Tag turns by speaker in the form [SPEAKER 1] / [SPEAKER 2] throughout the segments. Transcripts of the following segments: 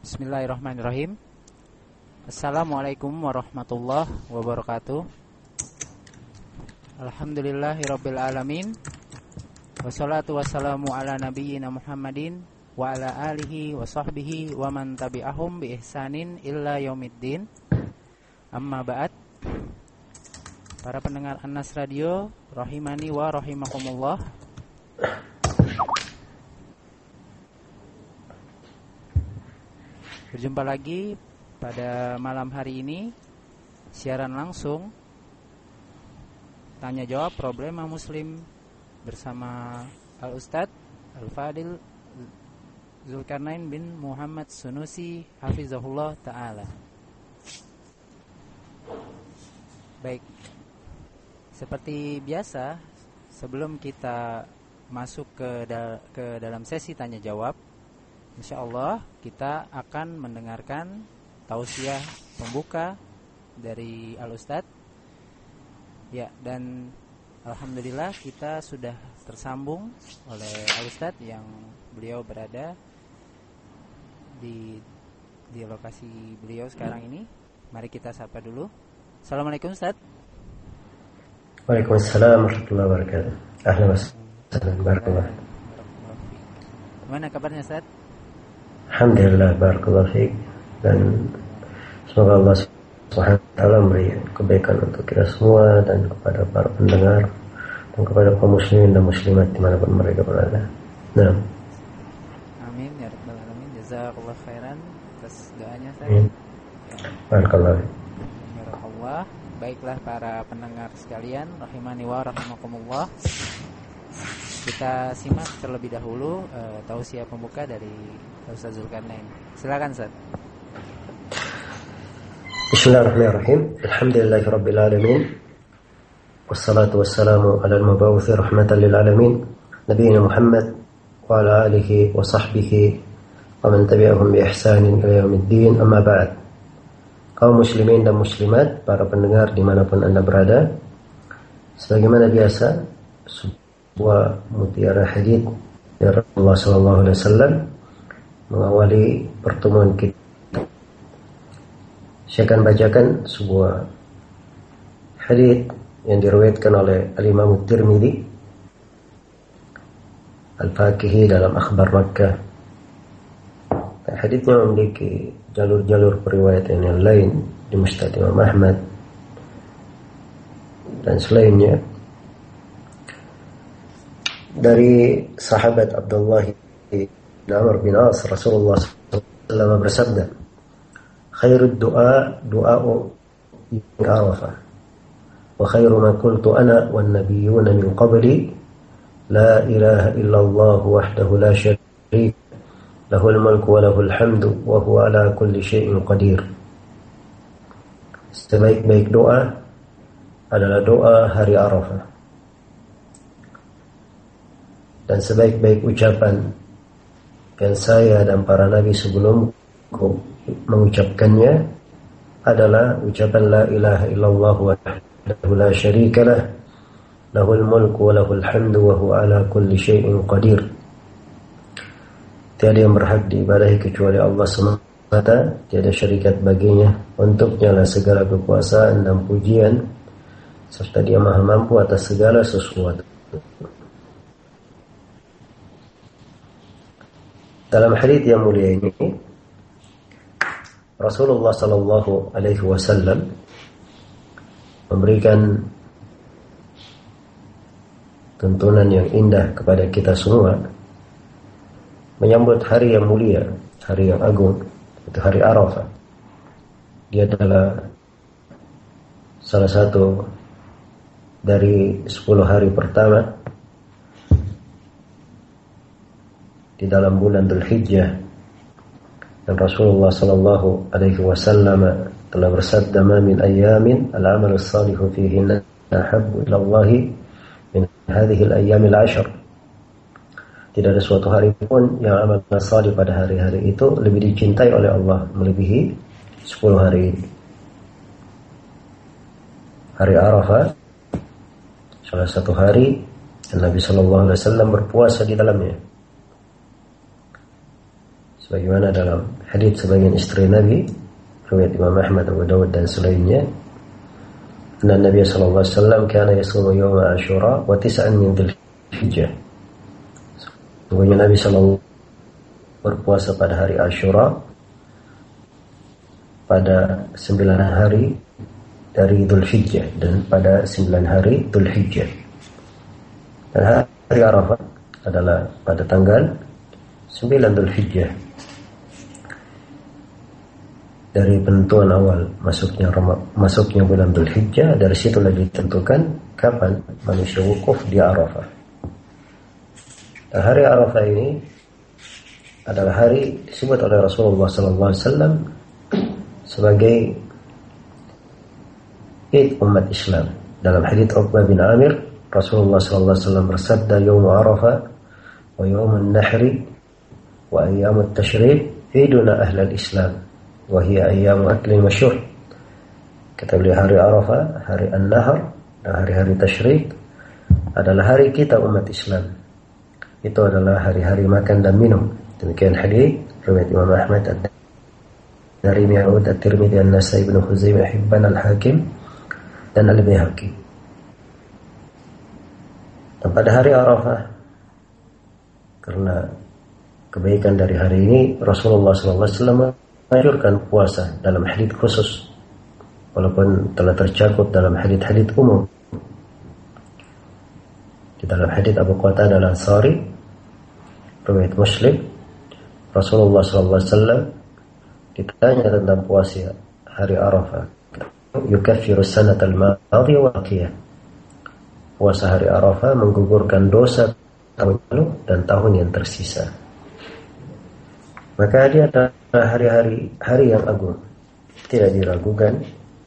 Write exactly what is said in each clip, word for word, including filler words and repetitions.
[SPEAKER 1] Bismillahirrahmanirrahim. Assalamualaikum warahmatullahi wabarakatuh. Alhamdulillahirabbil alamin. Wassalatu wassalamu ala nabiyyina Muhammadin wa ala alihi wa sahbihi wa man tabi'ahum bi ihsanin illa yaumiddin. Amma ba'd. Para pendengar Anas Radio rahimani wa rahimakumullah. Berjumpa lagi pada malam hari ini, siaran langsung tanya jawab problema muslim bersama Al-Ustadz Al-Fadil Zulkarnain bin Muhammad Sunusi Hafizahullah Ta'ala. Baik, seperti biasa, sebelum kita masuk ke, da- ke dalam sesi tanya jawab, insyaallah kita akan mendengarkan tausiah pembuka dari Al-Ustadz. Ya, dan alhamdulillah kita sudah tersambung oleh Al-Ustadz yang beliau berada di di lokasi beliau sekarang ini. Mari kita sapa dulu. Assalamualaikum Ustadz.
[SPEAKER 2] Waalaikumsalam warahmatullahi wabarakatuh. Ahlan wa sahlan, barakallah.
[SPEAKER 1] Gimana kabarnya Ustadz?
[SPEAKER 2] Alhamdulillah, barakallahu fiik, dan semoga Allah Subhanahu wa taala memberi kebaikan untuk kita semua dan kepada para pendengar dan kepada kaum muslimin dan muslimat dimanapun mereka berada. Nah.
[SPEAKER 1] Amin ya rabbal alamin. Jazakallahu khairan atas doanya Ustaz.
[SPEAKER 2] Amin. Barakallahu.
[SPEAKER 1] Barakallah. Baiklah para pendengar sekalian, rahimani wa rahimakumullah. Kita simak terlebih dahulu uh, tausiah pembuka dari Ustaz Zulkarnain. Silakan Ustaz.
[SPEAKER 2] Bismillahirrahmanirrahim. Alhamdulillahirabbil alamin. Wassalatu wassalamu ala al-mab'uts rahmatan lil alamin, nabiyina Muhammad wa ala alihi wa sahbihi wa man tabi'ahum bi ihsanin ila yaumiddin. Amma ba'd. Kaum muslimin dan muslimat, para pendengar dimanapun Anda berada, sebagaimana biasa, sebuah mutiara hadits dari Rasulullah sallallahu alaihi wasallam mengawali pertemuan kita. Saya akan bacakan sebuah hadits yang diriwayatkan oleh Al-Imam At-Tirmidzi Al-Faqihi dalam Akhbar Makkah. Haditsnya memiliki jalur-jalur periwayatan yang lain di Musnad Imam Ahmad dan selainnya. Dari sahabat Abdullah bin Amr bin As, Rasulullah sallallahu alaihi wasallam bersabda, "Khairud du'a du'a'u Arafah, wa khairu ma qultu ana wan nabiyyuna min qabli, la ilaha illallah wahdahu la syarika lahul mulku wa lahul hamdu wa huwa ala kulli syai'in qadir." Sebaik-baik doa adalah doa hari Arafah, dan sebaik-baik ucapan yang saya dan para nabi sebelumku mengucapkannya adalah ucapan la ilaha illallah wahdahu la syarikalah lahul mulku wa lahul hamdu wa huwa ala kulli syai'in qadir. Tiada yang berhak diibadahi kecuali Allah semata, tiada syarikat baginya, untuknya lah segala kekuasaan dan pujian, serta Dia Maha mampu atas segala sesuatu. Dalam hadits yang mulia ini, Rasulullah sallallahu alaihi wasallam memberikan tuntunan yang indah kepada kita semua menyambut hari yang mulia, hari yang agung, itu hari Arafah. Dia adalah salah satu dari sepuluh hari pertama di dalam bulan Dzulhijjah, dan Rasulullah sallallahu alaihi wasallam telah bersabda, "Ma min ayyamin al-'amalu shalihu fihinna ahabbu ila Allah min hadhihi al-ayyam al-'ashr." Tidak ada suatu hari pun yang amal salih pada hari-hari itu lebih dicintai oleh Allah melebihi sepuluh hari ini. Hari Arafah salah satu hari Nabi sallallahu alaihi wasallam berpuasa di dalamnya. sebagaimana dalam hadits sebagian istri Nabi riwayat Imam Ahmad, Abu Dawud dan selainnya, anna Nabi sallallahu alaihi wasallam kana yasumu yawma Asyura wa tis'an min Dzulhijjah. Sungguhnya Nabi sallallahu berpuasa pada hari Asyura pada sembilan hari dari Dzulhijjah dan pada sembilan hari Dzulhijjah. Dan hari Arafah adalah pada tanggal sembilan Dzulhijjah. Dari penentuan awal masuknya masuknya bulan Dzulhijjah, dari situlah ditentukan kapan manusia wukuf di Arafah. Dan hari Arafah ini adalah hari disebut oleh Rasulullah sallallahu alaihi wasallam sebagai Id umat Islam. Dalam hadits Uqbah bin Amir, Rasulullah sallallahu alaihi wasallam bersabda, "Yaum Arafah wa yaum an-nahri wa ayyam at-tashriq iduna ahlal Islam wa hiya ayyam akli masyhur." Kata beliau, hari Arafah, hari An-Nahr dan hari-hari Tashriq adalah hari kita umat Islam. Itu adalah hari-hari makan dan minum. Demikian hadis riwayat Imam Ahmad, dari Mi'ud, At-Tirmidzi, An-Nasai, Ibnu Khuzaimah, Hibban, Al-Hakim dan Al-Baihaqi. Dan pada hari Arafah, karena kebaikan dari hari ini, Rasulullah sallallahu alaihi wasallam menganjurkan puasa dalam hadits khusus, walaupun telah tercakup dalam hadits-hadits umum. Di dalam hadits Abu Qatadah Al-Ansari riwayat Muslim, Rasulullah sallallahu alaihi wasallam ditanya tentang puasa hari Arafah, yukaffiru sanata al-madiyah wa baqiyah. Puasa hari Arafah menggugurkan dosa tahun lalu dan tahun yang tersisa. Maka dia adalah hari-hari hari yang agung, tidak diragukan.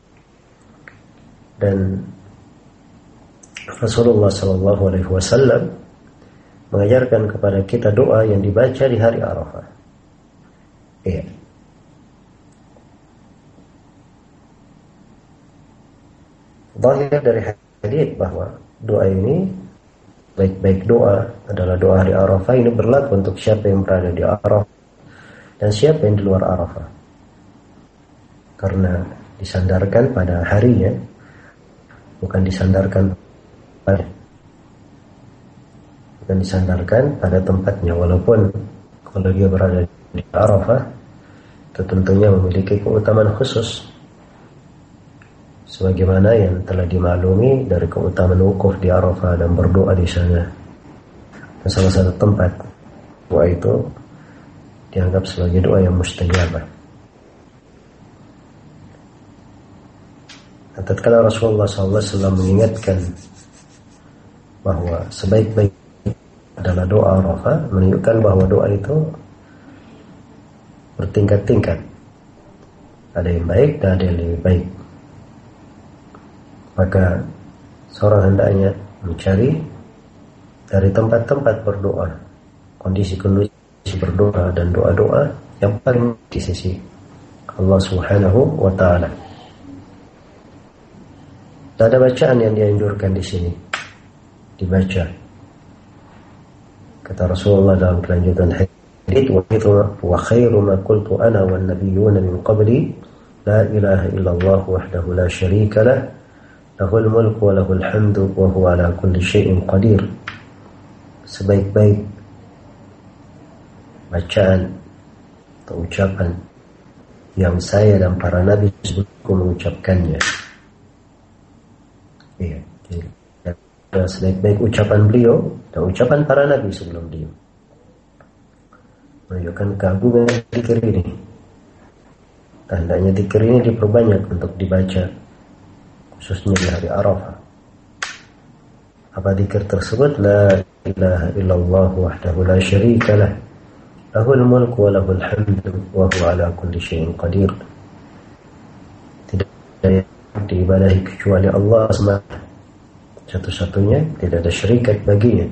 [SPEAKER 2] Dan Rasulullah sallallahu alaihi wasallam mengajarkan kepada kita doa yang dibaca di hari Arafah. Iya. Zahir dari hadits bahwa doa ini, baik-baik doa adalah doa hari Arafah, ini berlaku untuk siapa yang berada di Arafah dan siapa yang di luar Arafah. Karena disandarkan pada harinya, bukan disandarkan pada bukan disandarkan pada tempatnya. Walaupun kalau dia berada di Arafah, itu tentunya memiliki keutamaan khusus, sebagaimana yang telah dimaklumi dari keutamaan wukuf di Arafah dan berdoa di sana. Dan salah satu tempat doa itu dianggap sebagai doa yang mustajabah. Dan tatkala Rasulullah sallallahu alaihi wasallam mengingatkan bahwa sebaik-baik adalah doa Arafah, menunjukkan bahwa doa itu bertingkat-tingkat. Ada yang baik dan ada yang lebih baik. Maka seorang hendaknya mencari dari tempat-tempat berdoa, kondisi-kondisi berdoa dan doa-doa yang paling di sisi Allah Subhanahu wa taala. Dan ada bacaan yang dianjurkan di sini dibaca. Kata Rasulullah dalam kelanjutan hadits, wa khairu ma qultu ana wan nabiyyuna min qabli la ilaha illallah wahdahu la syarika lah lahul mulku wa lahul hamdu wa huwa ala kulli syai'in qadir. Sebaik-baik bacaan atau ucapan yang saya dan para nabi sebelumku mengucapkannya. Iya, jadi sebaik-baik ucapan beliau dan ucapan para nabi sebelum dia, menunjukkan keagungan zikir ini. Tandanya zikir ini diperbanyak untuk dibaca, khususnya di hari Arafah. Apa zikir tersebut? La ilaha illallah wahdahu la syarika lah lahul mulku wa lahul hamdu wa huwa ala kulli syai'in qadir. Tidak ada yang diibadahi kecuali Allah semata, satu-satunya, tidak ada syarikat baginya.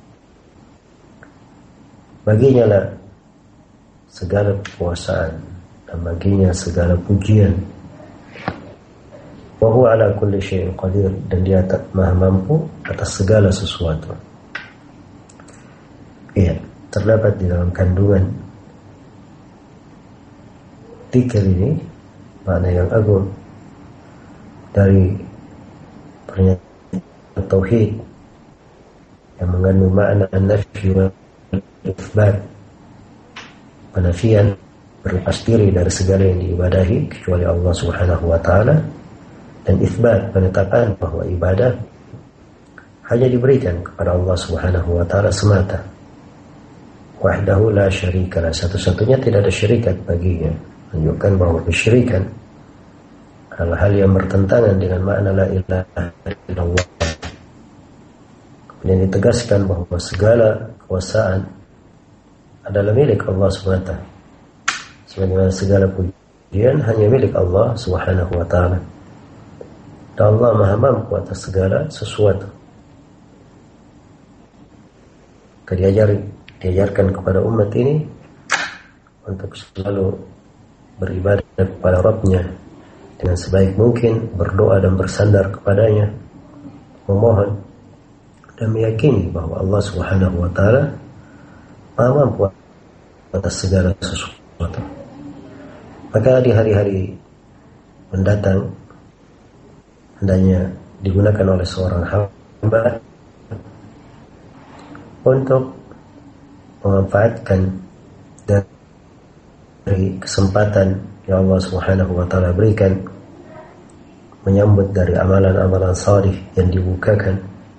[SPEAKER 2] Baginya lah segala kekuasaan dan baginya segala pujian. Wa huwa ala kulli syai'in qadir, dan dia maha mampu atas segala sesuatu. Iya, terdapat di dalam kandungan dzikir ini, makna yang agung dari pernyataan tauhid yang mengandung makna an-nafy wal itsbat, penafian, berlepas diri dari segala yang diibadahi kecuali Allah Subhanahu wa taala, dan itsbat, penetapan bahwa ibadah hanya diberikan kepada Allah Subhanahu wa taala semata. Wahdahu la syarikalah, satu-satunya tidak ada syirikat baginya, menunjukkan bahwa kesyirikan adalah hal yang bertentangan dengan makna la ilaha illallah. Kemudian ditegaskan bahwa segala kekuasaan adalah milik Allah semata, sebagaimana segala pujian hanya milik Allah Subhanahu wa taala. Dan Allah Maha mampu atas segala sesuatu. Diajari, diajarkan kepada umat ini untuk selalu beribadah kepada Rabb-Nya dengan sebaik mungkin, berdoa dan bersandar kepadanya, memohon dan meyakini bahwa Allah Subhanahu wa taala Maha mampu atas segala sesuatu. Maka di hari-hari mendatang hendaknya digunakan oleh seorang hamba untuk memanfaatkan dari kesempatan yang Allah Subhanahu wa taala berikan, menyambut dari amalan-amalan salih yang dibukakan,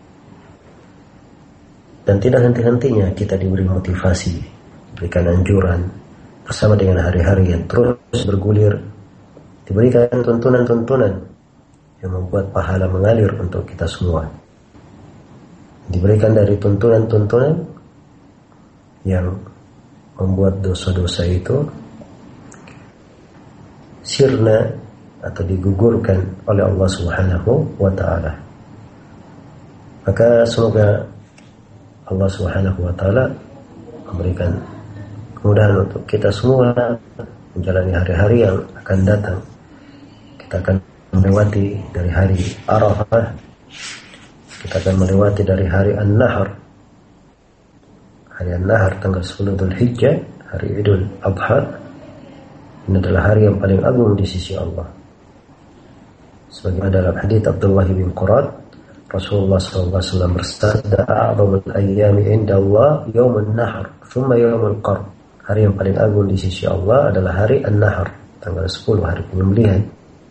[SPEAKER 2] dan tidak henti-hentinya kita diberi motivasi, diberikan anjuran bersama dengan hari-hari yang terus bergulir, diberikan tuntunan-tuntunan yang membuat pahala mengalir untuk kita semua. Diberikan dari tuntunan-tuntunan yang membuat dosa-dosa itu sirna atau digugurkan oleh Allah Subhanahu wa taala. Maka semoga Allah Subhanahu wa taala memberikan kemudahan untuk kita semua menjalani hari-hari yang akan datang. Kita akan melewati dari hari Arafah, kita akan melewati dari hari An-Nahr. Hari An-Nahr tanggal sepuluh Dzulhijjah, hari Idul Adha. Ini adalah hari yang paling agung di sisi Allah. Sebagaimana dalam hadits Abdullah bin Qurad, Rasulullah sallallahu alaihi wasallam bersabda, "A'zamul ayyami 'inda Allah yaumun nahr, tsumma yaumul qarn." Hari yang paling agung di sisi Allah adalah hari An-Nahr, tanggal sepuluh, hari penyembelihan.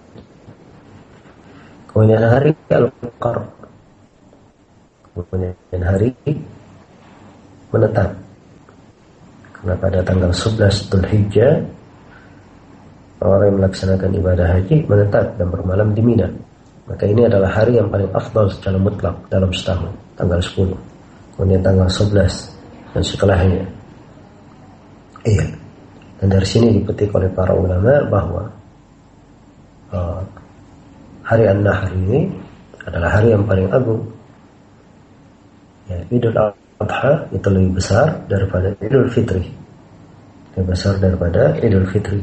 [SPEAKER 2] Kemudian hari Al-Qarn, kemudian hari menetap. Karena pada tanggal sebelas Dzulhijjah orang yang melaksanakan ibadah haji menetap dan bermalam di Mina. Maka ini adalah hari yang paling afdal secara mutlak dalam setahun, tanggal sepuluh. Kemudian tanggal sebelas dan setelahnya. Iya. Dan dari sini dipetik oleh para ulama bahwa uh, hari An-Nahr ini adalah hari yang paling agung. Ya, Idul Adha itu lebih besar daripada Idul Fitri, lebih besar daripada Idul Fitri.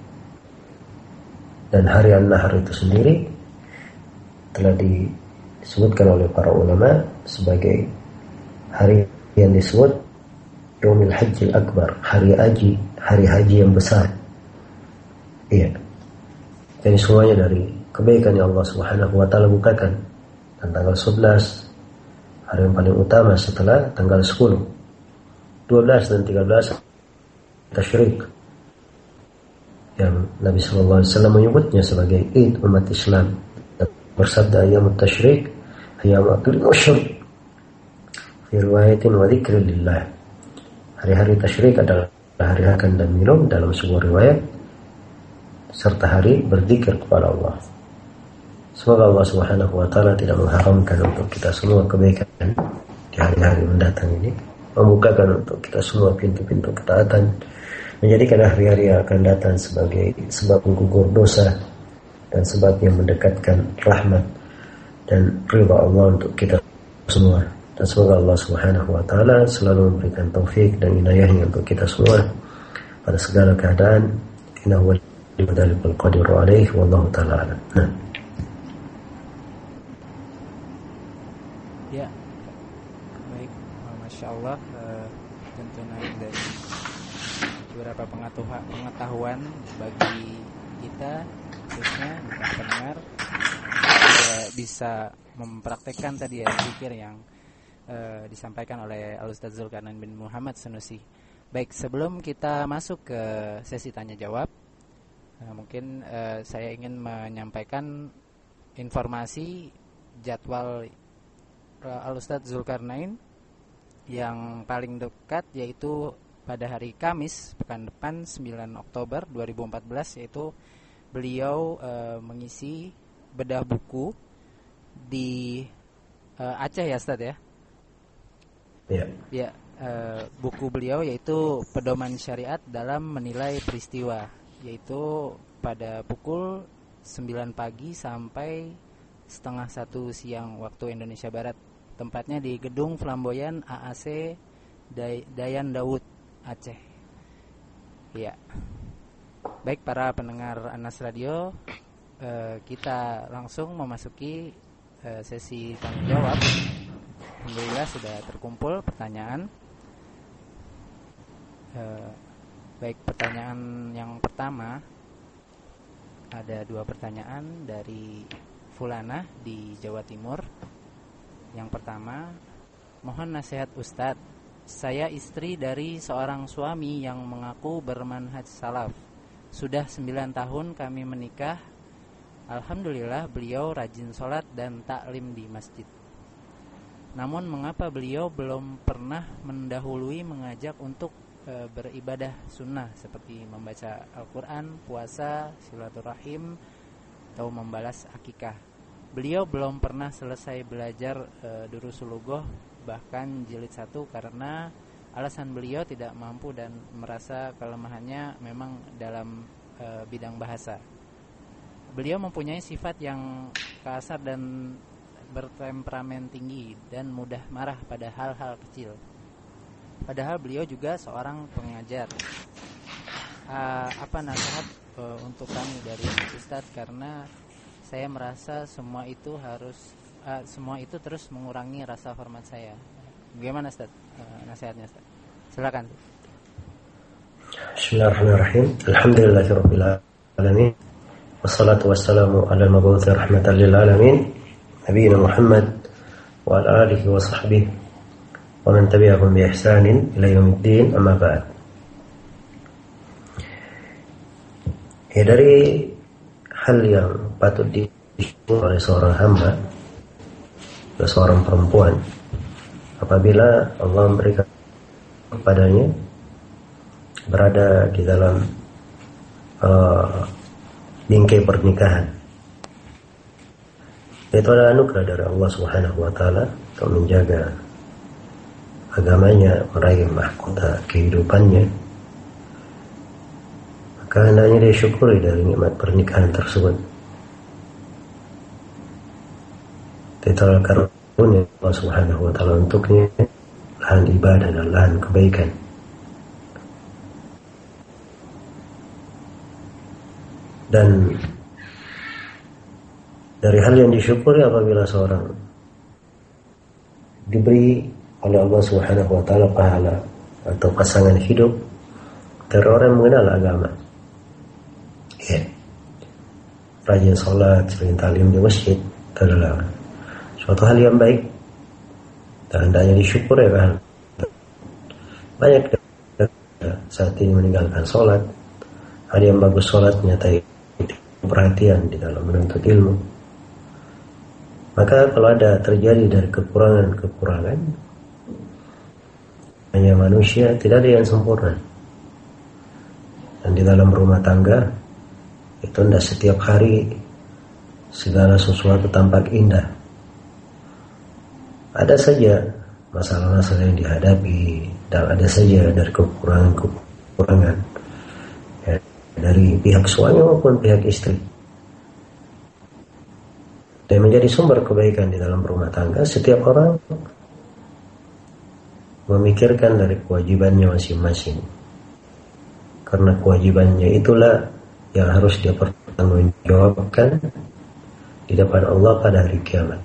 [SPEAKER 2] Dan hari An-Nahr itu sendiri telah disebutkan oleh para ulama sebagai hari yang disebut Yaumul Hajjil Akbar, hari haji, hari haji yang besar. Iya. Jadi semuanya dari kebaikan yang Allah Subhanahu wa taala bukakan. Dan tanggal sebelas hari yang paling utama setelah tanggal sepuluh, dua belas dan tiga belas Tasyrik, yang Nabi sallallahu alaihi wasallam menyebutnya sebagai Id umat Islam. Bersabda, "Ayyamut tasyrik ayyamatul usyur fi riwayatin wa dzikrillah." Hari-hari tasyrik adalah hari makan dan minum dalam sebuah riwayat, serta hari berzikir kepada Allah. Semoga Allah Subhanahu wa taala tidak mengharamkan untuk kita semua kebaikan di hari-hari mendatang ini, membukakan untuk kita semua pintu-pintu ketaatan, menjadikan hari-hari yang akan datang sebagai sebab menggugur dosa dan sebab yang mendekatkan rahmat dan ridha Allah untuk kita semua. Dan semoga Allah Subhanahu wa taala selalu memberikan taufik dan inayahnya untuk kita semua pada segala keadaan. Innahu waliyyu dzalika wal qadiru alaihi wallahu taala a'lam. Nah.
[SPEAKER 1] Ya. Baik, Masya Allah, uh, tuntunan dari beberapa pengetahuan bagi kita, khususnya bukan pendengar, juga bisa mempraktekkan tadi ya zikir yang uh, disampaikan oleh Al-Ustadz Zulkarnain bin Muhammad Sanusi. Baik, sebelum kita masuk ke sesi tanya jawab, uh, mungkin uh, saya ingin menyampaikan informasi jadwal uh, Al-Ustadz Zulkarnain yang paling dekat, yaitu pada hari Kamis pekan depan sembilan Oktober dua ribu empat belas, yaitu beliau uh, mengisi bedah buku di uh, Aceh ya Ustadz ya.
[SPEAKER 2] Ya.
[SPEAKER 1] Ya, uh, buku beliau yaitu Pedoman Syariat dalam Menilai Peristiwa, yaitu pada pukul sembilan pagi sampai setengah satu siang waktu Indonesia Barat. Tempatnya di Gedung Flamboyan A A C Day- Dayan Daud Aceh. Ya. Baik para pendengar Anas Radio, eh, kita langsung memasuki eh, sesi tanya jawab. Alhamdulillah sudah terkumpul pertanyaan. Eh, baik, pertanyaan yang pertama, ada dua pertanyaan dari Fulana di Jawa Timur. Yang pertama, mohon nasihat Ustadz. Saya istri dari seorang suami yang mengaku bermanhaj salaf. Sudah sembilan tahun kami menikah. Alhamdulillah beliau rajin sholat dan taklim di masjid. Namun mengapa beliau belum pernah mendahului mengajak untuk e, beribadah sunnah seperti membaca Al-Quran, puasa, silaturahim, atau membalas akikah. Beliau belum pernah selesai belajar e, Durusul Lughoh, bahkan jilid satu, karena alasan beliau tidak mampu dan merasa kelemahannya memang dalam e, bidang bahasa. Beliau mempunyai sifat yang kasar dan bertemperamen tinggi dan mudah marah pada hal-hal kecil. Padahal beliau juga seorang pengajar. Uh, apa nasihat uh, untuk kami dari Ustadz, karena saya merasa semua itu harus uh, semua itu terus mengurangi rasa hormat saya. Bagaimana Ustadz uh, nasihatnya Ustadz? Silakan.
[SPEAKER 2] Bismillahirrahmanirrahim. Alhamdulillahirabbil alamin. Wassalatu wassalamu ala al-mabu'uts rahmatan lil alamin. Nabiyina Muhammad wa ala alihi wa sahbihi wa man tabi'ahum bi ihsanin ila yaumiddin, amma ba'd. Ya, dari hal yang patut disyukuri oleh seorang hamba, seorang perempuan, apabila Allah memberikan kepadanya berada di dalam uh, bingkai pernikahan. Itu adalah anugerah dari Allah Subhanahu wa taala untuk menjaga agamanya, meraih mahkota kehidupannya. Maka hendaknya dia syukuri dari nikmat pernikahan tersebut. Itu adalah karunia Allah Subhanahu wa taala untuknya, lahan ibadah dan lahan kebaikan. Dan dari hal yang disyukuri apabila seorang diberi oleh Allah Subhanahu wa taala pahala atau pasangan hidup dari orang yang mengenal agama. Ya. Rajin sholat, sering talim di masjid, itu adalah suatu hal yang baik dan hendaknya disyukuri kan. Banyak saat ini meninggalkan sholat. Ada yang bagus sholatnya tapi perhatian di dalam menuntut ilmu. Maka kalau ada terjadi dari kekurangan-kekurangan, hanya manusia, tidak ada yang sempurna. Dan di dalam rumah tangga itu tidak setiap hari segala sesuatu tampak indah. Ada saja masalah-masalah yang dihadapi, dan ada saja dari kekurangan-kekurangan ya, dari pihak suami maupun pihak istri. Dan menjadi sumber kebaikan di dalam rumah tangga, setiap orang memikirkan dari kewajibannya masing-masing. Karena kewajibannya itulah yang harus dia pertanggungjawabkan di depan Allah pada hari kiamat.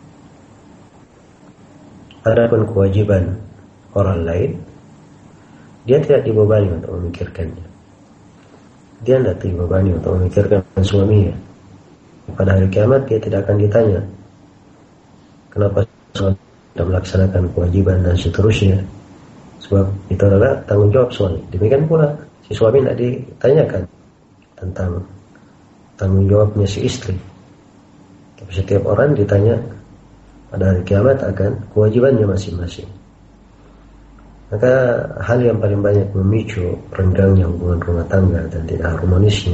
[SPEAKER 2] Adapun kewajiban orang lain, dia tidak dibebani untuk memikirkannya. Dia tidak dibebani untuk memikirkan suaminya. Pada hari kiamat dia tidak akan ditanya kenapa suami tidak melaksanakan kewajiban dan seterusnya, sebab itu adalah tanggung jawab suami. Demikian pula si suami tidak ditanyakan tentang tanggung jawabnya si istri. Tapi setiap orang ditanya pada hari kiamat akan kewajibannya masing-masing. Maka hal yang paling banyak memicu renggangnya hubungan rumah tangga dan tidak harmonisnya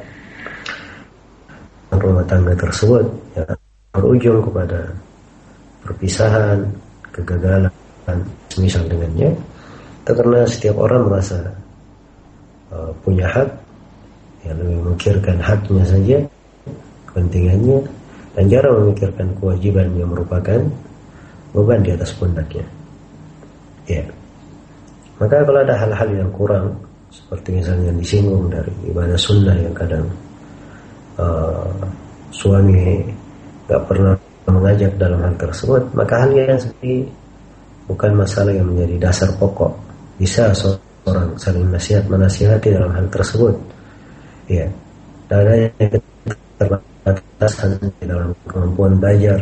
[SPEAKER 2] rumah tangga tersebut, ya, berujung kepada perpisahan, kegagalan, semisal dengannya, itu karena setiap orang merasa uh, punya hak, yang lebih memikirkan haknya saja, kepentingannya, dan jarang memikirkan kewajiban yang merupakan beban di atas pundaknya. Ya. Maka kalau ada hal-hal yang kurang, seperti misalnya yang disinggung dari ibadah sunnah yang kadang uh, suami gak pernah mengajak dalam hal tersebut, maka hal yang seperti bukan masalah yang menjadi dasar pokok. Bisa seorang saling nasihat menasihati dalam hal tersebut, ya, dan ada yang keterbatasan di dalam kemampuan belajar.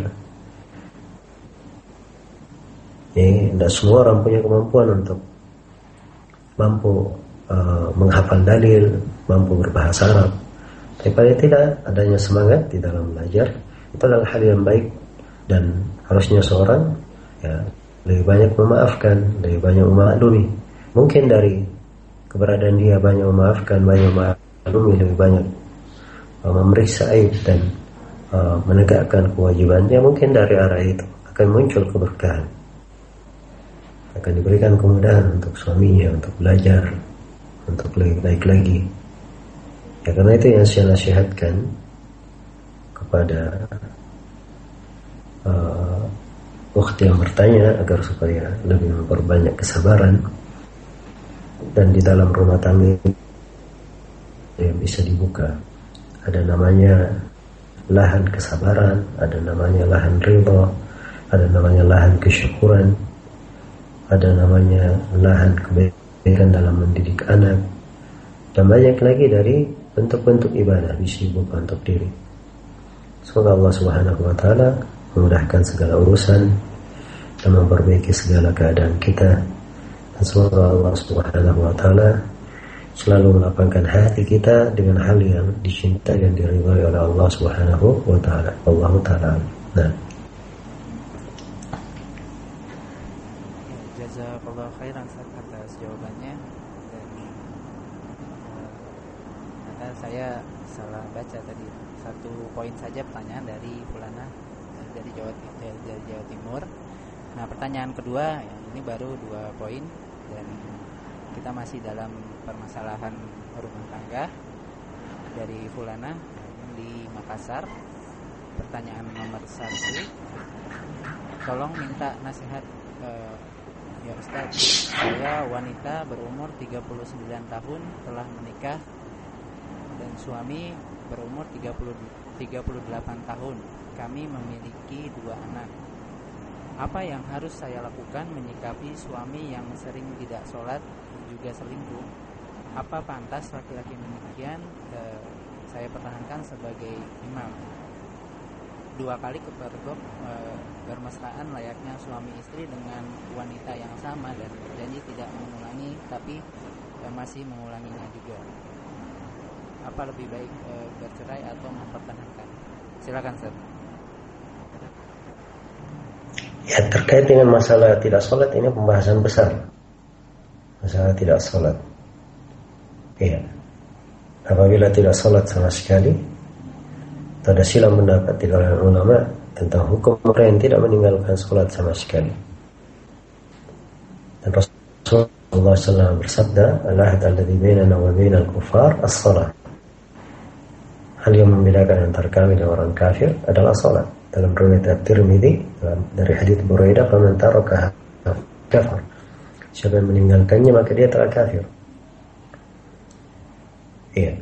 [SPEAKER 2] Ya, tidak semua orang punya kemampuan untuk mampu uh, menghafal dalil, mampu berbahasa Arab. Tapi paling tidak adanya semangat di dalam belajar itu adalah hal yang baik, dan harusnya seorang, ya, lebih banyak memaafkan, lebih banyak memaklumi. Mungkin dari keberadaan dia banyak memaafkan, banyak memaklumi, lebih banyak uh, memeriksa aib dan uh, menegakkan kewajibannya, mungkin dari arah itu akan muncul keberkahan, akan diberikan kemudahan untuk suaminya untuk belajar, untuk lebih baik lagi. Ya, karena itu yang saya nasihatkan kepada uh, ukhti yang bertanya, agar supaya lebih memperbanyak kesabaran, dan di dalam rumah tangga yang bisa dibuka ada namanya lahan kesabaran, ada namanya lahan ridha, ada namanya lahan kesyukuran, ada namanya lahan kebaikan dalam mendidik anak, dan banyak lagi dari bentuk-bentuk ibadah disibukkan untuk diri. Semoga Allah Subhanahu wa taala memudahkan segala urusan dan memperbaiki segala keadaan kita, dan semoga Allah Subhanahu wa taala selalu melapangkan hati kita dengan hal yang dicintai dan diridhai oleh Allah Subhanahu wa taala. Wallahu taala. Nah,
[SPEAKER 1] jazakallahu khairan atas jawabannya. Dan uh, saya salah baca tadi satu poin saja pertanyaan dari Fulana dari Jawa, dari Jawa Timur. Nah, pertanyaan kedua, ya, ini baru dua poin dan kita masih dalam permasalahan rumah tangga dari Fulana di Makassar. Pertanyaan nomor satu, tolong minta nasihat, uh, ya Ustaz, saya wanita berumur tiga puluh sembilan tahun, telah menikah, dan suami berumur tiga puluh delapan tahun. Kami memiliki dua anak. Apa yang harus saya lakukan menyikapi suami yang sering tidak sholat juga selingkuh? Apa pantas laki-laki demikian eh, saya pertahankan sebagai imam? Dua kali kepergok eh, bermesraan layaknya suami istri dengan wanita yang sama dan berjanji tidak mengulangi, tapi eh, masih mengulanginya juga. Apa lebih baik eh, bercerai atau mempertahankan? Silakan, Ustaz.
[SPEAKER 2] Ya, terkait dengan masalah tidak sholat, ini pembahasan besar. Masalah tidak sholat, ya, apabila tidak sholat sama sekali, ada silang pendapat di kalangan ulama tentang hukum orang yang tidak meninggalkan sholat sama sekali. Dan Rasulullah shallallahu alaihi wasallam bersabda, al-ahd alladhi bainana wa bainal kufar as-salat. Hal yang membedakan antara kami dan orang kafir adalah sholat. Dalam riwayat At-Tirmidzi dari hadits Buraidah, "Faman tarakaha kafar." Siapa yang meninggalkannya maka dia telah kafir. Iya.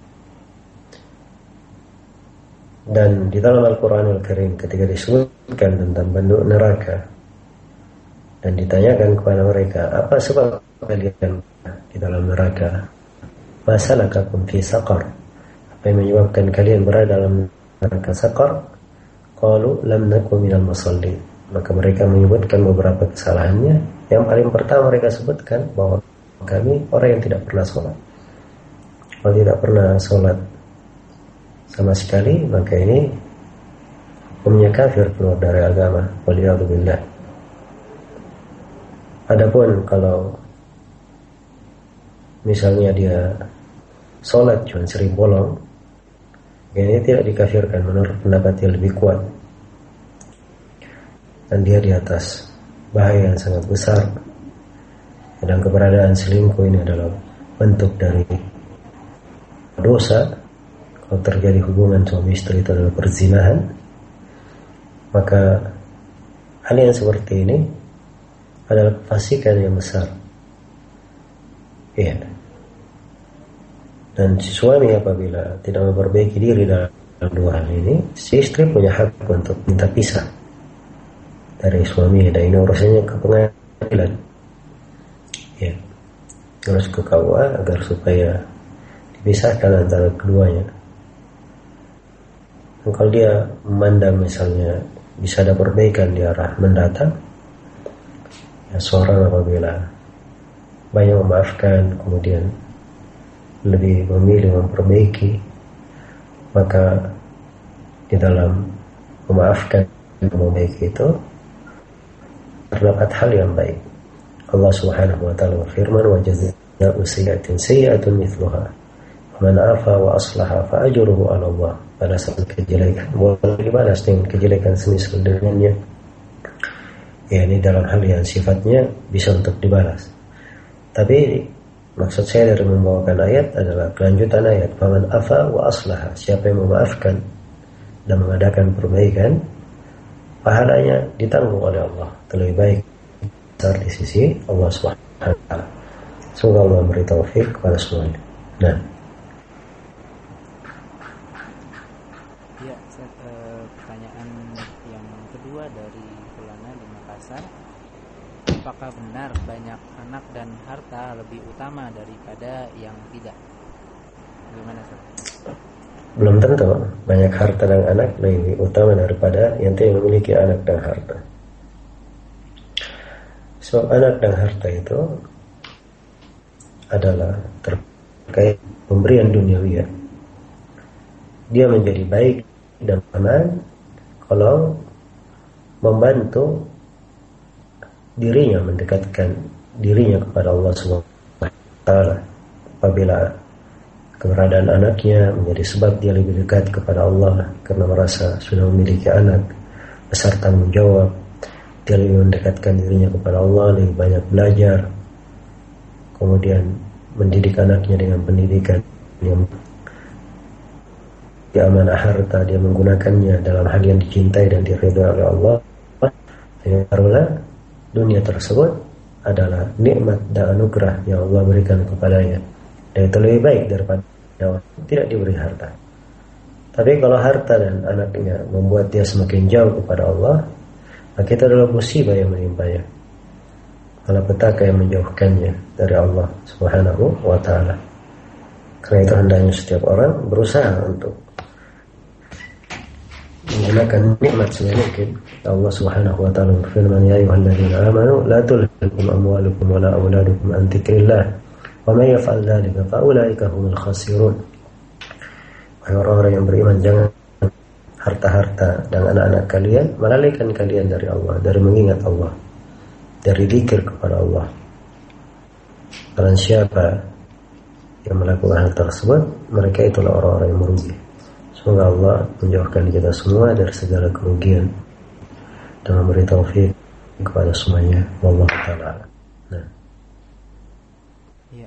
[SPEAKER 2] Dan di dalam Al-Qur'anul Karim ketika disebutkan tentang penduduk neraka Dan ditanyakan kepada mereka, apa sebab kalian di dalam neraka? Masalakakum fi saqar? Apa yang menyebabkan kalian berada dalam neraka saqar? Qalu lam naku minal musallin. Maka mereka menyebutkan beberapa kesalahannya. Yang paling pertama mereka sebutkan bahwa kami orang yang tidak pernah sholat. Kalau tidak pernah sholat sama sekali, maka ini hukumnya kafir, keluar dari agama. Waliyadzubillah. Adapun kalau misalnya dia sholat cuma sering bolong, ini tidak dikafirkan menurut pendapat yang lebih kuat. Dan dia di atas bahaya yang sangat besar. Dan keberadaan selingkuh ini adalah bentuk dari dosa. Kalau terjadi hubungan suami istri itu adalah perzinahan, maka hal yang seperti ini adalah kefasikan yang besar. Iya. Dan si suami apabila tidak memperbaiki diri dalam dua hal ini, si istri punya hak untuk minta pisah dari suami, dan ini urusannya ke pengadilan. Ya, harus ke K U A agar supaya dipisahkan antara keduanya. Dan kalau dia memandang misalnya bisa ada perbaikan di arah mendatang, ya, seorang apabila banyak memaafkan kemudian lebih memilih memperbaiki, maka di dalam memaafkan dan memperbaiki itu terdapat hal yang baik. Allah Subhanahu wa taala berfirman, wa jazaa'u sayyi'atin sayyi'atun mithluha man 'afa wa aslaha fa ajruhu 'ala Allah. Balasan kejelekan boleh dibalas dengan kejelekan semisal dengannya. Ya, ini dalam hal yang sifatnya bisa untuk dibalas. Tapi maksud saya dari membawakan ayat adalah kelanjutan ayat, faman afa wa aslaha, siapa yang memaafkan dan mengadakan perbaikan, pahalanya ditanggung oleh Allah, terlebih baik besar di sisi Allah Subhanahu wa taala. Semoga Allah memberi taufik kepada semuanya. Nah,
[SPEAKER 1] ya, eh, pertanyaan yang kedua dari Fulana di Makassar, apakah benar banyak anak dan harta lebih utama daripada yang tidak? Bagaimana, Ustaz?
[SPEAKER 2] belum tentu banyak harta dan anak lebih utama daripada yang tidak memiliki anak dan harta. Sebab anak dan harta itu adalah terkait pemberian duniawi. Dia menjadi baik dan aman kalau membantu dirinya mendekatkan dirinya kepada Allah Subhanahu wa taala. Apabila keberadaan anaknya menjadi sebab dia lebih dekat kepada Allah karena merasa sudah memiliki anak, besar tanggung jawab, dia lebih mendekatkan dirinya kepada Allah, lebih banyak belajar, kemudian mendidik anaknya dengan pendidikan yang diamanah harta, dia menggunakannya dalam hal yang dicintai dan diridhai oleh Allah. Barulah dunia tersebut adalah nikmat dan anugerah yang Allah berikan kepadanya, dan itu lebih baik daripada tidak diberi harta. Tapi kalau harta dan anaknya membuat dia semakin jauh kepada Allah, maka itu adalah musibah yang menimpanya, malapetaka yang menjauhkannya dari Allah Subhanahu wa taala. Karena itu hendaknya setiap orang berusaha untuk menggunakan nikmat sebaik mungkin. Allah Subhanahu wa taala berfirman, ya ayyuhalladzina amanu la tulhikum amwalukum wala auladukum an dzikrillah wa may yaf'al dzalika fa ulaika humul khasirun. Wahai orang-orang yang beriman, jangan harta-harta dan anak-anak kalian melalaikan kalian dari Allah, dari mengingat Allah, dari zikir kepada Allah. Dan siapa yang melakukan hal tersebut, mereka itulah orang-orang yang merugi. Semoga Allah menjauhkan kita semua dari segala kerugian dan memberi taufik kepada semuanya. Wallahu ta'ala. Nah.
[SPEAKER 1] Ya.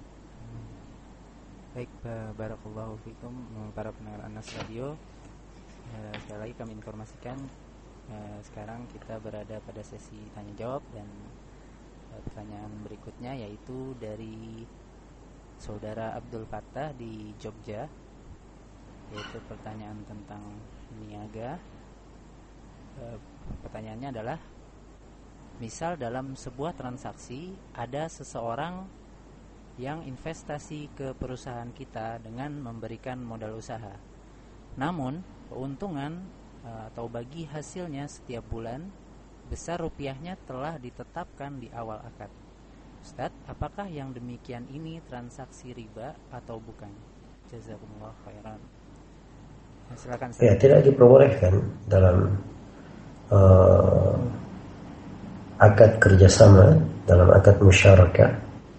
[SPEAKER 1] Baik, barakallahu fikum para pendengar Anas Radio. Eh, sekali lagi kami informasikan, eh, sekarang kita berada pada sesi tanya jawab, dan eh, pertanyaan berikutnya yaitu dari Saudara Abdul Fattah di Jogja, yaitu pertanyaan tentang niaga. E, pertanyaannya adalah, Misal dalam sebuah transaksi ada seseorang yang investasi ke perusahaan kita dengan memberikan modal usaha. Namun keuntungan atau bagi hasilnya setiap bulan besar rupiahnya telah ditetapkan di awal akad. Ustadz, apakah yang demikian ini transaksi riba atau bukan? Jazakumullah khairan. Nah, silakan.
[SPEAKER 2] Ya, tidak diperbolehkan dalam uh, akad kerjasama, dalam akad musyarakah,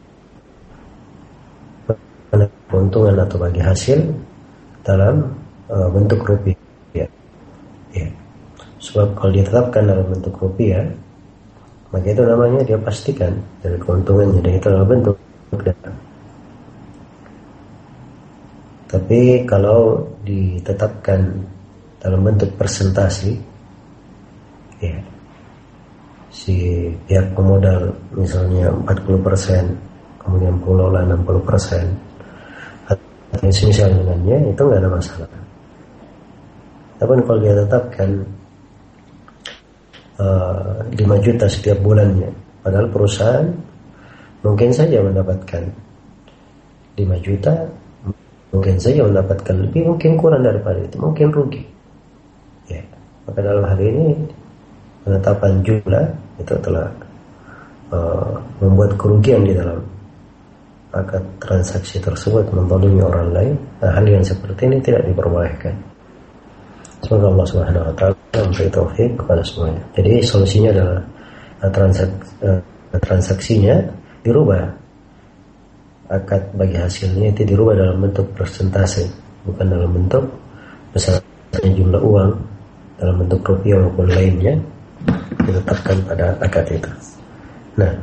[SPEAKER 2] keuntungan atau bagi hasil dalam uh, bentuk rupiah. Ya. Sebab kalau ditetapkan dalam bentuk rupiah, maka itu namanya dia pastikan dari keuntungannya, dan itu adalah bentuk rupiah. Tapi kalau ditetapkan dalam bentuk persentasi, ya, si pihak pemodal misalnya empat puluh persen, kemudian pengelola enam puluh persen, atau semisal dengannya, itu nggak ada masalah. Tapi kalau dia tetapkan uh, lima juta setiap bulannya, padahal perusahaan mungkin saja mendapatkan lima juta, mungkin saja mendapatkan lebih, mungkin kurang daripada itu, mungkin rugi. Ya, maka dalam hal ini penetapan jumlah itu telah uh, membuat kerugian di dalam akad transaksi tersebut, menzalimi orang lain. Nah, hal yang seperti ini tidak diperbolehkan. Semoga Allah Subhanahu wa taala memberi taufik kepada semuanya. Jadi solusinya adalah uh, transak, uh, transaksinya dirubah. Akad bagi hasilnya itu dirubah dalam bentuk persentase, bukan dalam bentuk besarnya jumlah uang dalam bentuk rupiah maupun lainnya, ditetapkan pada akad itu. Nah,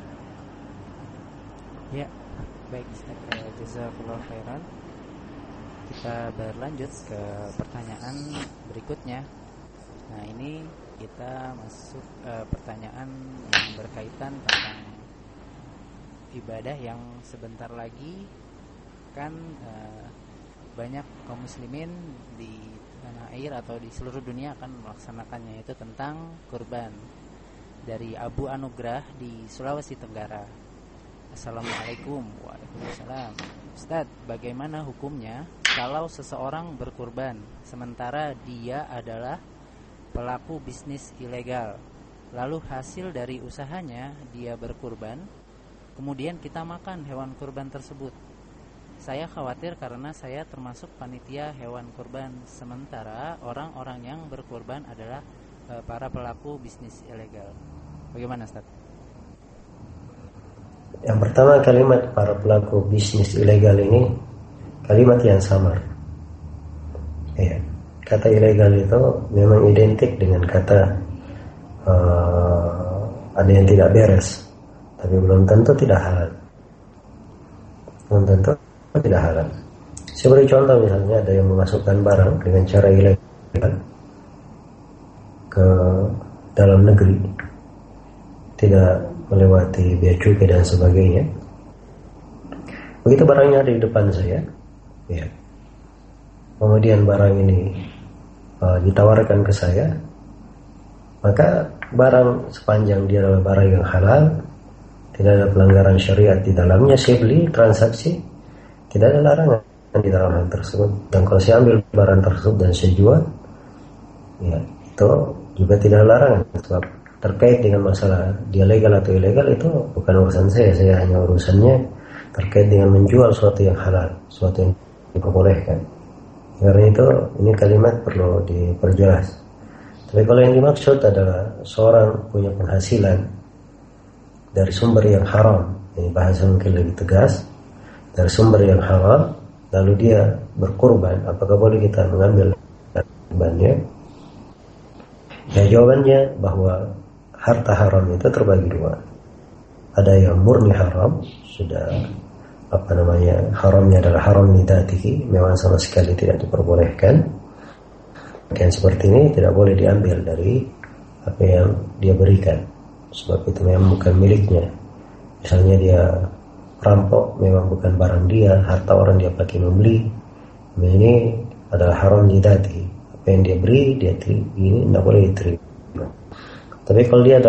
[SPEAKER 1] ya, baik, jazakallahu khairan. Kita berlanjut ke pertanyaan berikutnya. Nah, ini kita masuk uh, pertanyaan yang berkaitan tentang ibadah yang sebentar lagi kan uh, banyak kaum muslimin di tanah air atau di seluruh dunia akan melaksanakannya, yaitu tentang kurban. Dari Abu Anugrah di Sulawesi Tenggara. Assalamualaikum. Waalaikumsalam. Ustadz, bagaimana hukumnya kalau seseorang berkurban sementara dia adalah pelaku bisnis ilegal, lalu hasil dari usahanya dia berkurban, kemudian kita makan hewan kurban tersebut? Saya khawatir karena saya termasuk panitia hewan kurban, sementara orang-orang yang berkurban adalah e, para pelaku bisnis ilegal. Bagaimana, Ustaz?
[SPEAKER 2] Yang pertama, kalimat para pelaku bisnis ilegal ini kalimat yang samar. Ya, kata ilegal itu memang identik dengan kata uh, ada yang tidak beres, tapi belum tentu tidak halal. Belum tentu tidak halal. Saya beri contoh, misalnya ada yang memasukkan barang dengan cara ilegal ke dalam negeri, tidak melewati bea cukai dan sebagainya. Begitu barangnya ada di depan saya, ya, kemudian barang ini uh, ditawarkan ke saya, maka barang sepanjang dia adalah barang yang halal, tidak ada pelanggaran syariat di dalamnya, saya beli, transaksi, tidak ada larangan di dalam hal tersebut. Dan kalau saya ambil barang tersebut dan saya jual, ya, itu juga tidak ada larangan. Sebab terkait dengan masalah dia legal atau ilegal itu bukan urusan saya. Saya hanya urusannya terkait dengan menjual sesuatu yang halal, sesuatu yang diperbolehkan. Karena itu ini kalimat perlu diperjelas. Tapi kalau yang dimaksud adalah seorang punya penghasilan dari sumber yang haram, ini bahasa mungkin lebih tegas, dari sumber yang haram, lalu dia berkurban, apakah boleh kita mengambil kurbannya? Ya, jawabannya bahwa harta haram itu terbagi dua. Ada yang murni haram, sudah apa namanya, haramnya adalah haram lidatihi, memang sama sekali tidak diperbolehkan. Dan seperti ini tidak boleh diambil dari apa yang dia berikan, sebab itu memang bukan miliknya. Misalnya dia perampok, memang bukan barang dia, harta orang dia pakai membeli, ini adalah haram lidatihi. Apa yang dia beri, dia terima, ini tidak boleh diterima. Tapi kalau dia adalah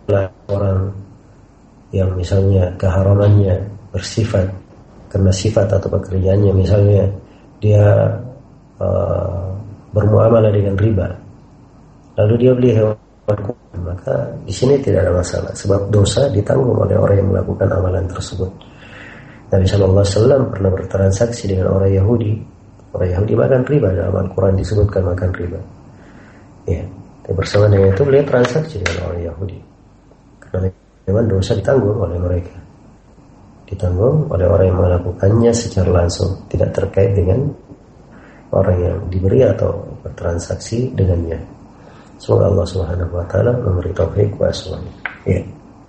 [SPEAKER 2] orang yang misalnya keharamannya bersifat karena sifat atau pekerjaannya, misalnya dia uh, bermuamalah dengan riba, lalu dia beli hewan kurban, maka di sini tidak ada masalah, sebab dosa ditanggung oleh orang yang melakukan amalan tersebut. Nabi Shallallahu Alaihi Wasallam pernah bertransaksi dengan orang Yahudi. Orang Yahudi makan riba, dalam Al-Quran disebutkan makan riba. Ya, dan bersama dengan itu beliau transaksi dengan orang Yahudi, karena memang dosa ditanggung oleh mereka, ditanggung oleh orang yang melakukannya secara langsung, tidak terkait dengan orang yang diberi atau bertransaksi dengannya. Semoga Allah Subhanahu Wa Taala memberi taufik wa semuanya. Ya.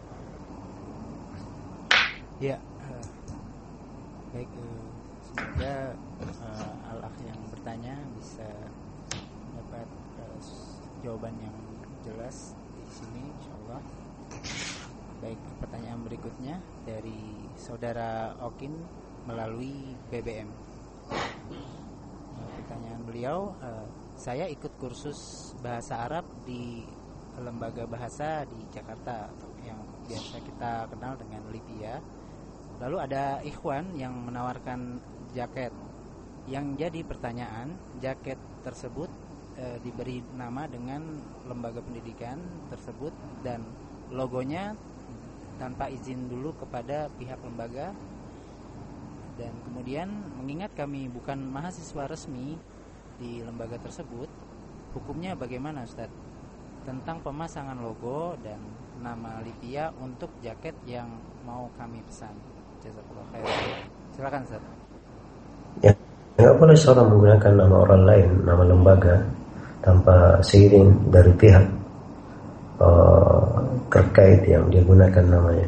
[SPEAKER 1] Ya, uh, baik. Uh, semoga uh, al-akh yang bertanya bisa dapat uh, jawaban yang jelas di sini, insyaallah. Baik, pertanyaan berikutnya dari saudara Okin melalui B B M. Uh, pertanyaan beliau, uh, saya ikut kursus bahasa Arab di lembaga bahasa di Jakarta yang biasa kita kenal dengan Libya. Lalu ada ikhwan yang menawarkan jaket. Yang jadi pertanyaan, jaket tersebut e, diberi nama dengan lembaga pendidikan tersebut dan logonya tanpa izin dulu kepada pihak lembaga. Dan kemudian mengingat kami bukan mahasiswa resmi di lembaga tersebut, hukumnya bagaimana Ustaz? Tentang pemasangan logo dan nama Libya untuk jaket yang mau kami pesan. Jazakallah khair. Silakan Ustaz.
[SPEAKER 2] Ya, enggak boleh seorang menggunakan nama orang lain, nama lembaga tanpa seiring dari pihak uh, terkait yang dia gunakan namanya.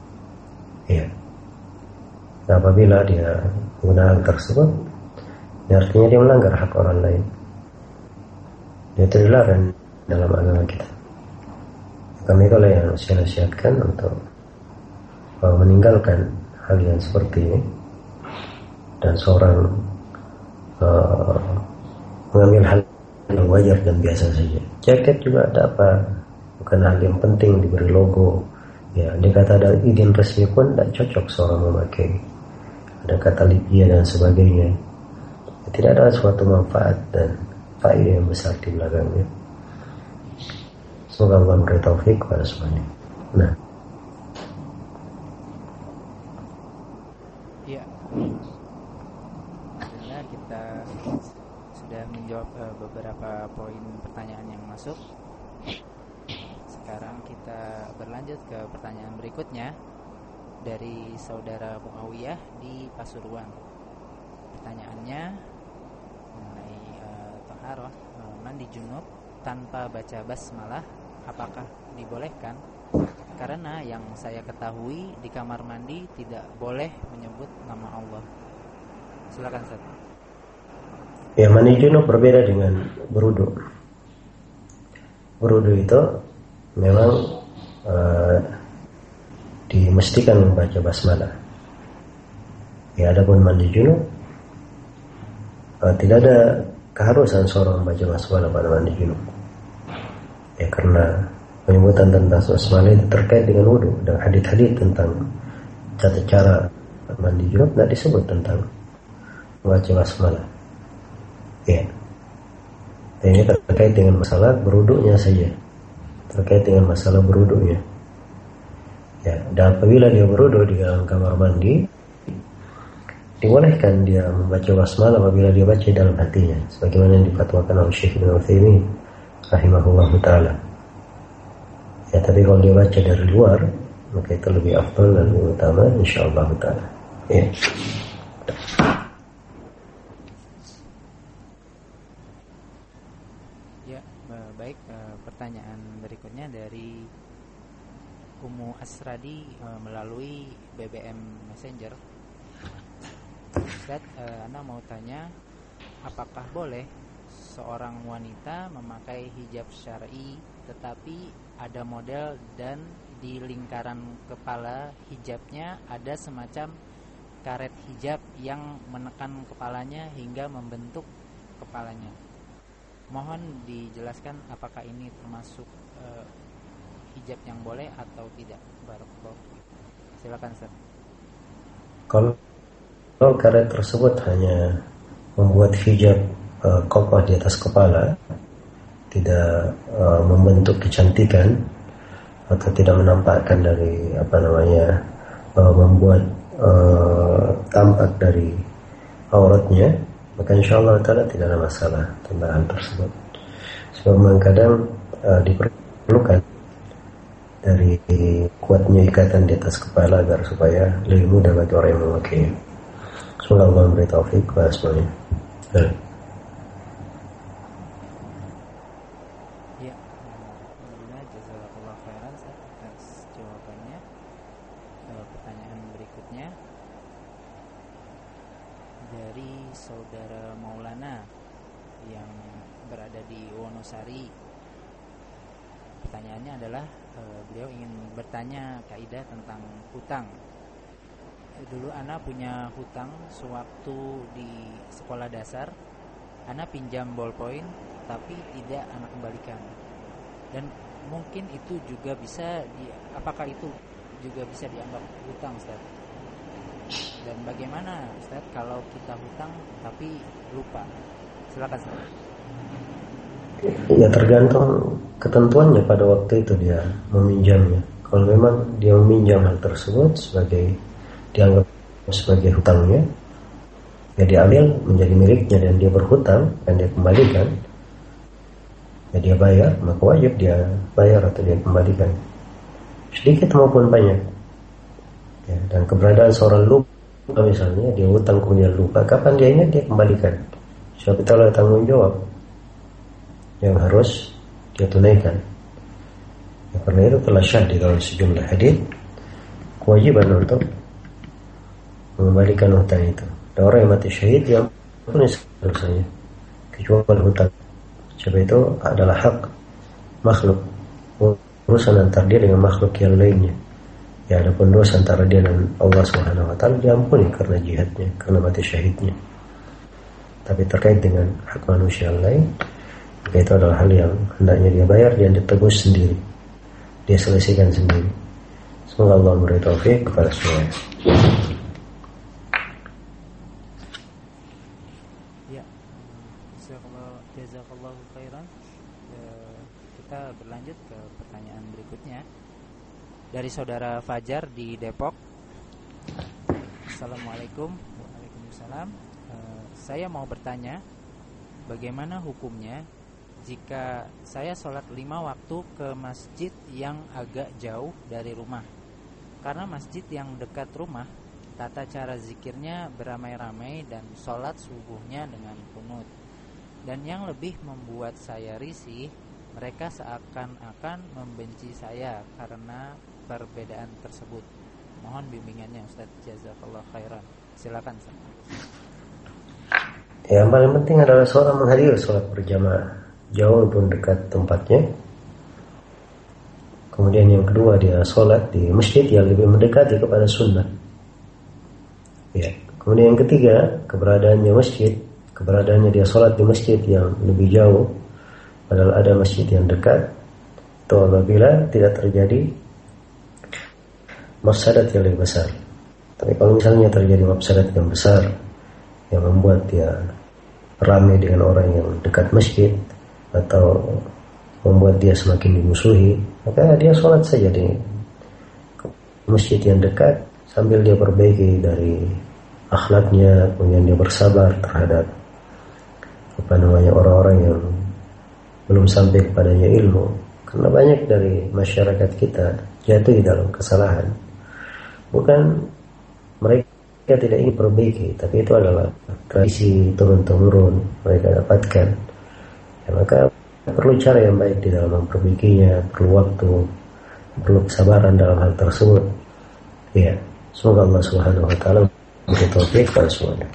[SPEAKER 2] Ya. Nah, apabila dia menggunakan tersebut, ya artinya dia melanggar hak orang lain. Dia terlarang dalam agama kita. Karena itulah yang saya nasihatkan untuk uh, meninggalkan hal yang seperti ini, dan seorang uh, mengambil hal yang wajar dan biasa saja. Jaket juga ada apa, bukan hal yang penting diberi logo. Ya, dia kata ada izin resmi pun tidak cocok seorang memakai. Ada kata Libya dan sebagainya. Tidak ada suatu manfaat dan faedah yang besar di belakangnya. Semoga Allah memberi taufik kepada semuanya. Nah,
[SPEAKER 1] ya, sebenarnya kita sudah menjawab uh, beberapa poin pertanyaan yang masuk. Sekarang kita berlanjut ke pertanyaan berikutnya dari saudara Muawiyah di Pasuruan. Pertanyaannya mengenai uh, taharah, uh, mandi junub tanpa baca basmalah, apakah dibolehkan? Karena yang saya ketahui di kamar mandi tidak boleh menyebut nama Allah. Silakan Ustaz.
[SPEAKER 2] Ya, mandi junub berbeda dengan berwudu. Berwudu itu memang uh, dimestikan membaca basmalah. Ya, adapun mandi junub uh, tidak ada keharusan seorang membaca basmalah pada mandi junub. Ya, karena penyebutan tentang basmalah itu terkait dengan wudu, dan hadits-hadits tentang tata cara mandi junub tidak disebut tentang membaca basmalah. Ya, dan ini terkait dengan masalah berwudunya saja, terkait dengan masalah berwudunya. Ya, dan apabila dia berwudu di dalam kamar mandi, dibolehkan dia membaca basmalah apabila dia baca dalam hatinya, sebagaimana yang difatwakan oleh Syekh Ibnu Utsaimin rahimahullah taala. Ya, tapi kalau dia baca dari luar, maka itu lebih afdal dan lebih utama insyaallah taala. Ya.
[SPEAKER 1] Ya, baik. Pertanyaan berikutnya dari Ummu Asradi melalui B B M Messenger. Ustaz, Anda mau tanya, apakah boleh seorang wanita memakai hijab syar'i tetapi ada model dan di lingkaran kepala hijabnya ada semacam karet hijab yang menekan kepalanya hingga membentuk kepalanya? Mohon dijelaskan apakah ini termasuk uh, hijab yang boleh atau tidak? Barakallahu. Silakan Ustaz.
[SPEAKER 2] Kalau kalau karet tersebut hanya membuat hijab uh, kokoh di atas kepala, tidak uh, membentuk kecantikan atau tidak menampakkan dari apa namanya uh, membuat uh, tampak dari auratnya, maka insya Allah Ta'ala tidak ada masalah tentang hal tersebut. Sebab memang kadang uh, diperlukan dari kuatnya ikatan di atas kepala agar supaya lebih mudah bagi orang yang memakainya. Semoga Allah memberi taufik kepada semuanya. Nah.
[SPEAKER 1] Ya, alhamdulillah, jazakallah khairan atas jawabannya. Uh, pertanyaan berikutnya dari saudara Maulana yang berada di Wonosari. Pertanyaannya adalah uh, beliau ingin bertanya kaidah tentang hutang. Dulu Ana punya hutang sewaktu di sekolah dasar. Ana pinjam ballpoint tapi tidak Ana kembalikan. Dan mungkin itu juga bisa di, apakah itu juga bisa dianggap hutang, Ustaz? Dan bagaimana, Ustaz, kalau kita hutang tapi lupa? Silakan, Ustaz.
[SPEAKER 2] Ya tergantung ketentuannya pada waktu itu dia meminjamnya. Kalau memang dia meminjam hal tersebut sebagai dianggap sebagai hutangnya, ya diambil menjadi miliknya dan dia berhutang dan dia kembalikan, ya dia bayar, maka wajib dia bayar atau dia kembalikan, sedikit maupun banyak. Ya, dan keberadaan seorang lupa misalnya dia hutang kemudian lupa, kapan dia ingat dia kembalikan. Sebab itu adalah tanggung jawab yang harus dia tunaikan. Ya, karena itu telah syah di dalam sejumlah hadis kewajiban untuk mengembalikan hutang itu. Dan orang yang mati syahid yang pun dosanya kecuali hutang. Sebab itu adalah hak makhluk, urusan antara dia dengan makhluk yang lainnya. Ya, adapun dosa antara dia dan Allah Subhanahu wa taala diampuni karena jihadnya, karena mati syahidnya. Tapi terkait dengan hak manusia yang lain, maka itu adalah hal yang hendaknya dia bayar dan ditebus sendiri, dia selesaikan sendiri. Semoga Allah memberi taufik kepada semuanya.
[SPEAKER 1] Ya, jazakallahu khairan. Kita berlanjut ke pertanyaan berikutnya dari saudara Fajar di Depok. Assalamualaikum. Waalaikumsalam. uh, Saya mau bertanya, bagaimana hukumnya jika saya sholat lima waktu ke masjid yang agak jauh dari rumah? Karena masjid yang dekat rumah, tata cara zikirnya beramai-ramai dan sholat subuhnya dengan kunut. Dan yang lebih membuat saya risih, mereka seakan-akan membenci saya karena perbedaan tersebut. Mohon bimbingannya, Ustaz. Jazakallah khairan. Silakan, Ustaz.
[SPEAKER 2] Yang paling penting adalah seorang menghadiri sholat berjamaah, jauh pun dekat tempatnya. Kemudian yang kedua, dia sholat di masjid yang lebih mendekati kepada sunnah. Ya. Kemudian yang ketiga, keberadaannya masjid, keberadaannya dia sholat di masjid yang lebih jauh, padahal ada masjid yang dekat. Itu apabila tidak terjadi mafsadat yang lebih besar. Tapi kalau misalnya terjadi mafsadat yang besar yang membuat dia ramai dengan orang yang dekat masjid atau membuat dia semakin dimusuhi, maka dia sholat saja di masjid yang dekat sambil dia perbaiki dari akhlaknya, kemudian dia bersabar terhadap apa namanya orang-orang yang belum sampai kepadanya ilmu. Karena banyak dari masyarakat kita jatuh di dalam kesalahan. Bukan mereka tidak ingin perbaiki, tapi itu adalah tradisi turun-temurun mereka dapatkan. Ya, maka perlu cara yang baik di dalam memperbaikinya, perlu waktu, perlu kesabaran dalam hal tersebut. Ya, semoga Allah Subhanahu wa taala memberi taufik kepada semuanya.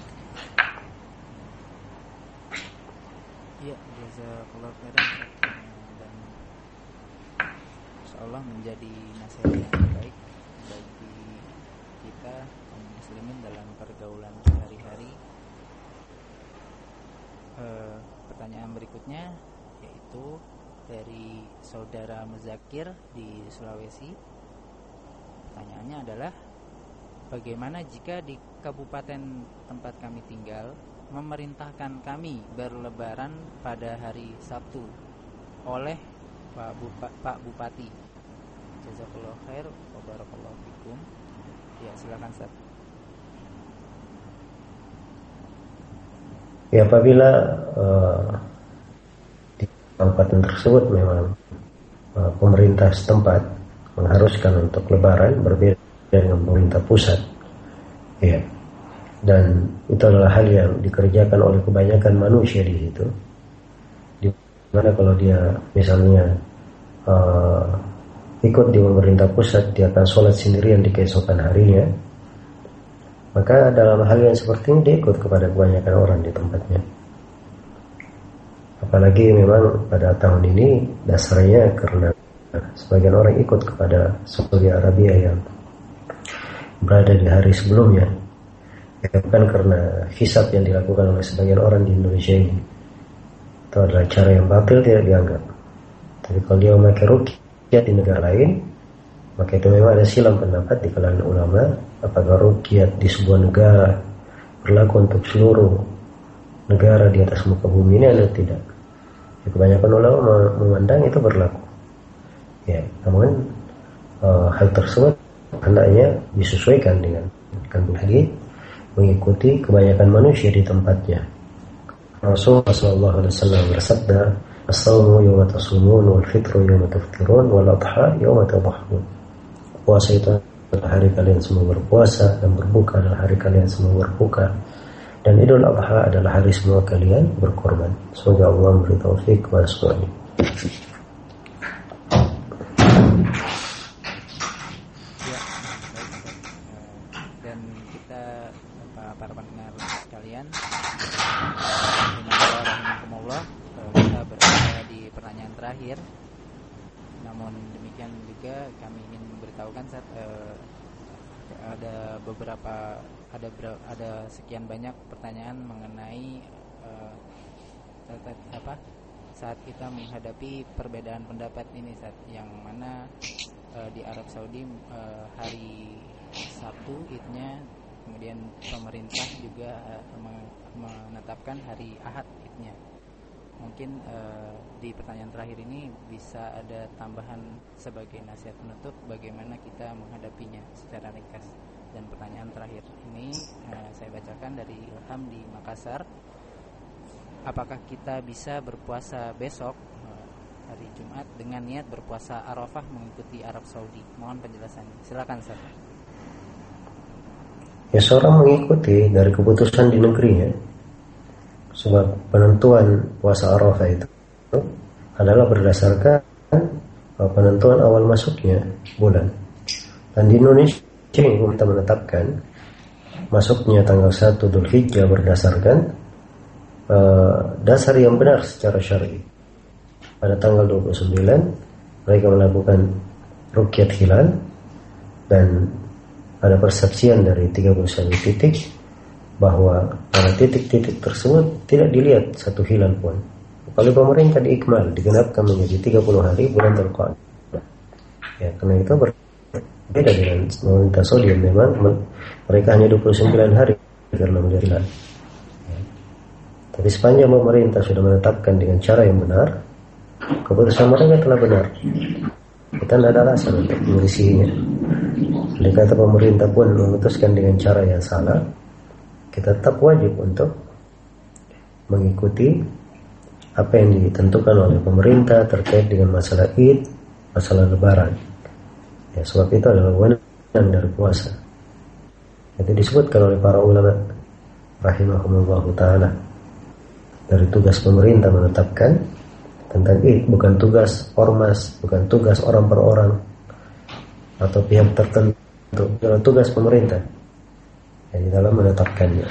[SPEAKER 1] Iya, jazakallahu khairan. Dan insyaallah menjadi nasihat yang baik bagi kita kaum muslimin dalam pergaulan sehari-hari. E, pertanyaan berikutnya yaitu dari saudara Muzakir di Sulawesi. Pertanyaannya adalah, bagaimana jika di kabupaten tempat kami tinggal memerintahkan kami berlebaran pada hari Sabtu oleh Pak, Bupa, Pak Bupati? Jazakallahu khair wa barakallahu fikum. Ya, silakan Ustaz.
[SPEAKER 2] Ya, apabila uh, di kabupaten tersebut memang uh, pemerintah setempat mengharuskan untuk lebaran berbeda dengan pemerintah pusat, ya, dan itu adalah hal yang dikerjakan oleh kebanyakan manusia di situ. Di mana kalau dia misalnya uh, ikut di pemerintah pusat, dia akan sholat sendirian di keesokan harinya, maka dalam hal yang seperti ini dia ikut kepada kebanyakan orang di tempatnya. Apalagi memang pada tahun ini dasarnya karena sebagian orang ikut kepada Saudi Arabia yang berada di hari sebelumnya, bukan karena hisab yang dilakukan oleh sebagian orang di Indonesia ini. Itu adalah cara yang batil, tidak dianggap. Tapi kalau dia memakai ruqyah di negara lain, maka itu memang ada silang pendapat di kalangan ulama, apakah ruqyah di sebuah negara berlaku untuk seluruh negara di atas muka bumi ini atau tidak. Ya, kebanyakan ulama memandang itu berlaku. Ya, namun uh, hal tersebut hendaknya disesuaikan dengan kan lagi mengikuti kebanyakan manusia di tempatnya. Rasulullah sallallahu alaihi wasallam bersabda, "As-sawmu yawma tasumun wal fitru yawma taftirun wal adha yawma tadhahun." Puasa itu adalah hari kalian semua berpuasa, dan berbuka adalah hari kalian semua berbuka, dan Idul Adha adalah hari semua kalian berkorban. Semoga Allah memberi taufik kepada semuanya.
[SPEAKER 1] Ya, dan kita para pendengar sekalian, rahimahumullah, kita berada di pertanyaan terakhir. Namun demikian juga kami ingin memberitahukan saat uh, ada beberapa ada ada sekian banyak pertanyaan mengenai uh, apa saat kita menghadapi perbedaan pendapat ini, saat yang mana uh, di Arab Saudi uh, hari Sabtu idnya, kemudian pemerintah juga uh, menetapkan hari Ahad idnya. Mungkin uh, di pertanyaan terakhir ini bisa ada tambahan sebagai nasihat penutup bagaimana kita menghadapinya secara ringkas. Dan pertanyaan terakhir ini uh, saya bacakan dari Ilham di Makassar. Apakah kita bisa berpuasa besok uh, hari Jumat dengan niat berpuasa Arafah mengikuti Arab Saudi? Mohon penjelasannya. Silakan Ustaz.
[SPEAKER 2] Ya, seorang mengikuti dari keputusan di negerinya. Sebab penentuan puasa Arafah itu adalah berdasarkan penentuan awal masuknya bulan. Dan di Indonesia kita menetapkan masuknya tanggal satu Dzulhijjah berdasarkan uh, dasar yang benar secara syar'i. Pada tanggal dua puluh sembilan mereka melakukan ruqyat hilal, dan ada persaksian dari tiga puluh satu titik bahwa pada titik-titik tersebut tidak dilihat satu hilal pun. Kalau pemerintah diikmal, digenapkan menjadi tiga puluh hari bulan Dzulqa'dah. Ya, karena itu berbeda dengan pemerintah Saudi, memang mereka hanya dua puluh sembilan hari karena menjadi hilal. Ya. Tapi sepanjang pemerintah sudah menetapkan dengan cara yang benar, keputusan mereka telah benar. Kita tidak ada alasan untuk mengisinya. Oleh kata pemerintah pun memutuskan dengan cara yang salah, kita tetap wajib untuk mengikuti apa yang ditentukan oleh pemerintah terkait dengan masalah Id, masalah Lebaran. Ya, sebab itu adalah wewenang dari puasa. Itu disebutkan oleh para ulama rahimahumullah ta'ala. Dari tugas pemerintah menetapkan tentang Id, bukan tugas ormas, bukan tugas orang per orang atau pihak tertentu, adalah tugas pemerintah yang di dalam menetapkannya.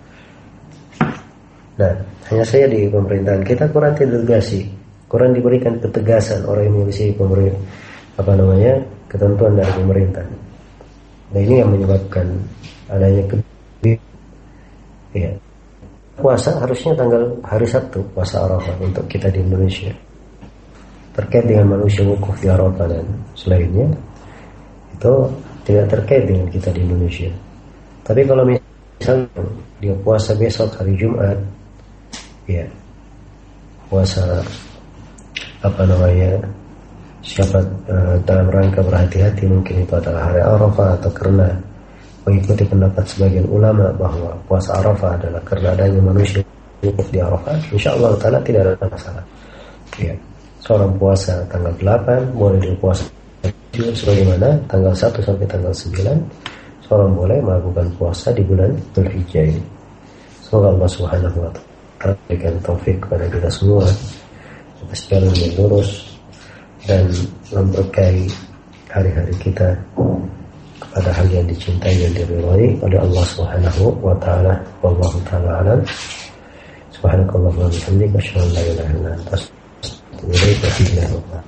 [SPEAKER 2] Nah, hanya saja di pemerintahan kita kurang delegasi, kurang diberikan ketegasan orang yang mengisi pemerintah, apa namanya, ketentuan dari pemerintah. Nah, ini yang menyebabkan adanya ke ya. Puasa harusnya tanggal hari Sabtu, puasa Arafah untuk kita di Indonesia. terkait dengan manusia wukuf di Arafah dan selainnya, itu tidak terkait dengan kita di Indonesia. Tapi kalau misalnya dia puasa besok hari Jumat, ya puasa apa namanya, siapa uh, dalam rangka berhati-hati, mungkin itu adalah hari Arafah, atau karena mengikuti pendapat sebagian ulama bahwa puasa Arafah adalah karena adanya manusia wukuf di Arafah, insyaallah taala tidak ada masalah. Ya, seorang puasa tanggal delapan boleh dia puasa sebagaimana tanggal satu sampai tanggal sembilan seorang boleh melakukan puasa di bulan Dzulhijjah ini. Semoga Allah Subhanahu wa taala berikan taufik kepada kita semua atas jalan yang lurus dan memberkahi hari-hari kita kepada hal yang dicintai dan diridhai oleh Allah Subhanahu wa taala. Wallahu taala alam. Subhanakallahumma wa bihamdika asyhadu an la ilaha illa anta astaghfiruka wa atubu ilaik.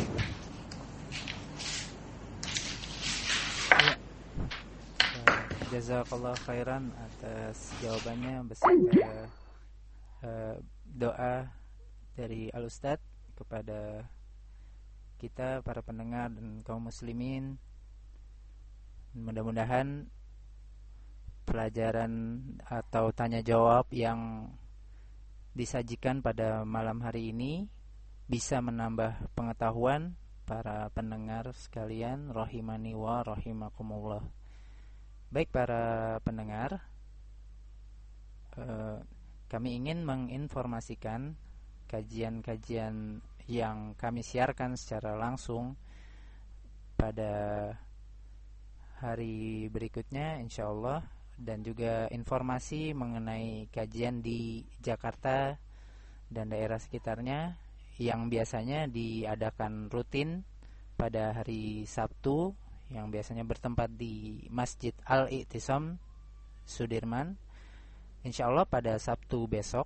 [SPEAKER 1] Jazakallah khairan atas jawabannya beserta uh, doa dari Al-Ustadz kepada kita para pendengar dan kaum muslimin. Mudah-mudahan pelajaran atau tanya jawab yang disajikan pada malam hari ini bisa menambah pengetahuan para pendengar sekalian, rahimani wa rahimakumullah. Baik para pendengar, eh, kami ingin menginformasikan kajian-kajian yang kami siarkan secara langsung pada hari berikutnya insyaallah, dan juga informasi mengenai kajian di Jakarta dan daerah sekitarnya yang biasanya diadakan rutin pada hari Sabtu, yang biasanya bertempat di Masjid Al-I'tisam Sudirman. Insyaallah pada Sabtu besok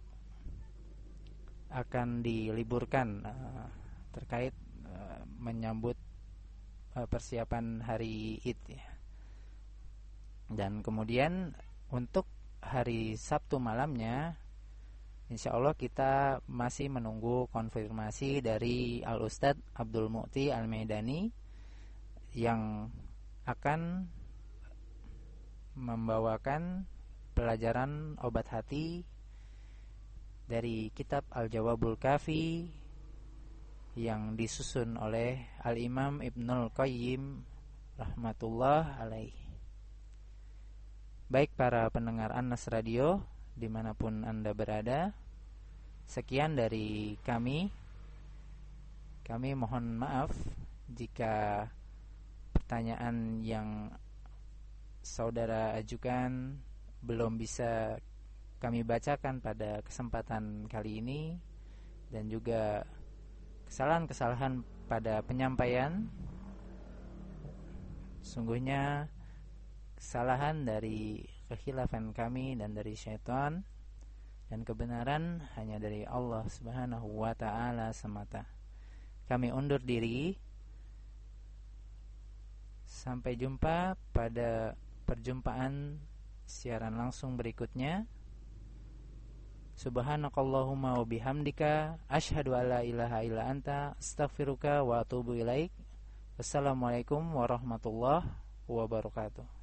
[SPEAKER 1] akan diliburkan uh, terkait uh, menyambut uh, persiapan hari Id ya. Dan kemudian untuk hari Sabtu malamnya insyaallah kita masih menunggu konfirmasi dari Al-Ustadz Abdul Mu'ti Al-Maidani yang akan membawakan pelajaran obat hati dari kitab Al-Jawabul Kafi yang disusun oleh Al-Imam Ibnul Qayyim rahmatullah alaih. Baik para pendengar Anas Radio dimanapun Anda berada, sekian dari kami. Kami mohon maaf jika pertanyaan yang saudara ajukan belum bisa kami bacakan pada kesempatan kali ini, dan juga kesalahan-kesalahan pada penyampaian. Sungguhnya kesalahan dari kekhilafan kami dan dari syaitan, dan kebenaran hanya dari Allah Subhanahu wa ta'ala semata. Kami undur diri. Sampai jumpa pada perjumpaan siaran langsung berikutnya. Subhanakallahumma wa bihamdika asyhadu an la ilaha illa anta astaghfiruka wa atubu ilaik. Wassalamualaikum warahmatullahi wabarakatuh.